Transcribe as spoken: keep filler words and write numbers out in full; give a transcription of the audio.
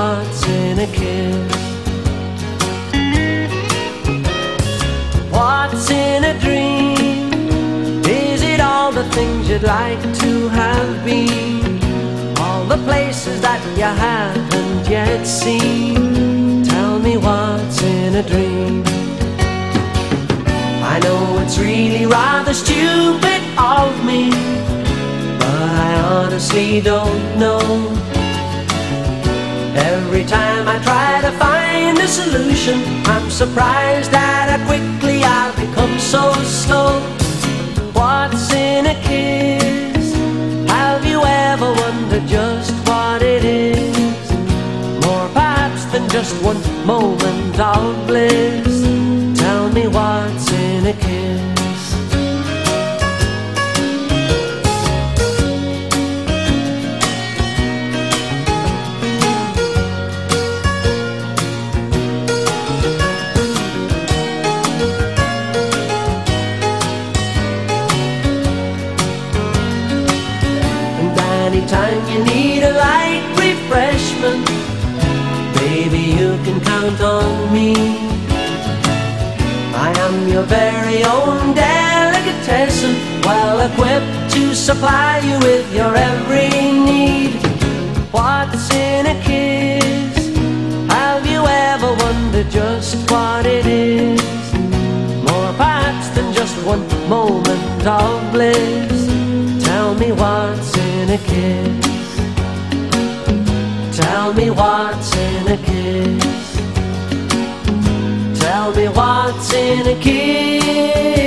what's in a kiss. What's in a dream? Is it all the things you'd like to have been? All the places that you haven't yet seen? Tell me what's in a dream. I know it's really rather stupid of me, but I honestly don't know. Every time I try to find a solution, I'm surprised at how quickly I've become so slow. What's in a kiss? Have you ever wondered just what it is? More perhaps than just one moment of bliss. Tell me what's in a kiss. Anytime you need a light refreshment, baby, you can count on me. I am your very own delicatessen, well equipped to supply you with your every need. What's in a kiss? Have you ever wondered just what it is? More perhaps than just one moment of bliss. Tell me what's in a kiss. Tell me what's in a kiss. Tell me what's in a kiss.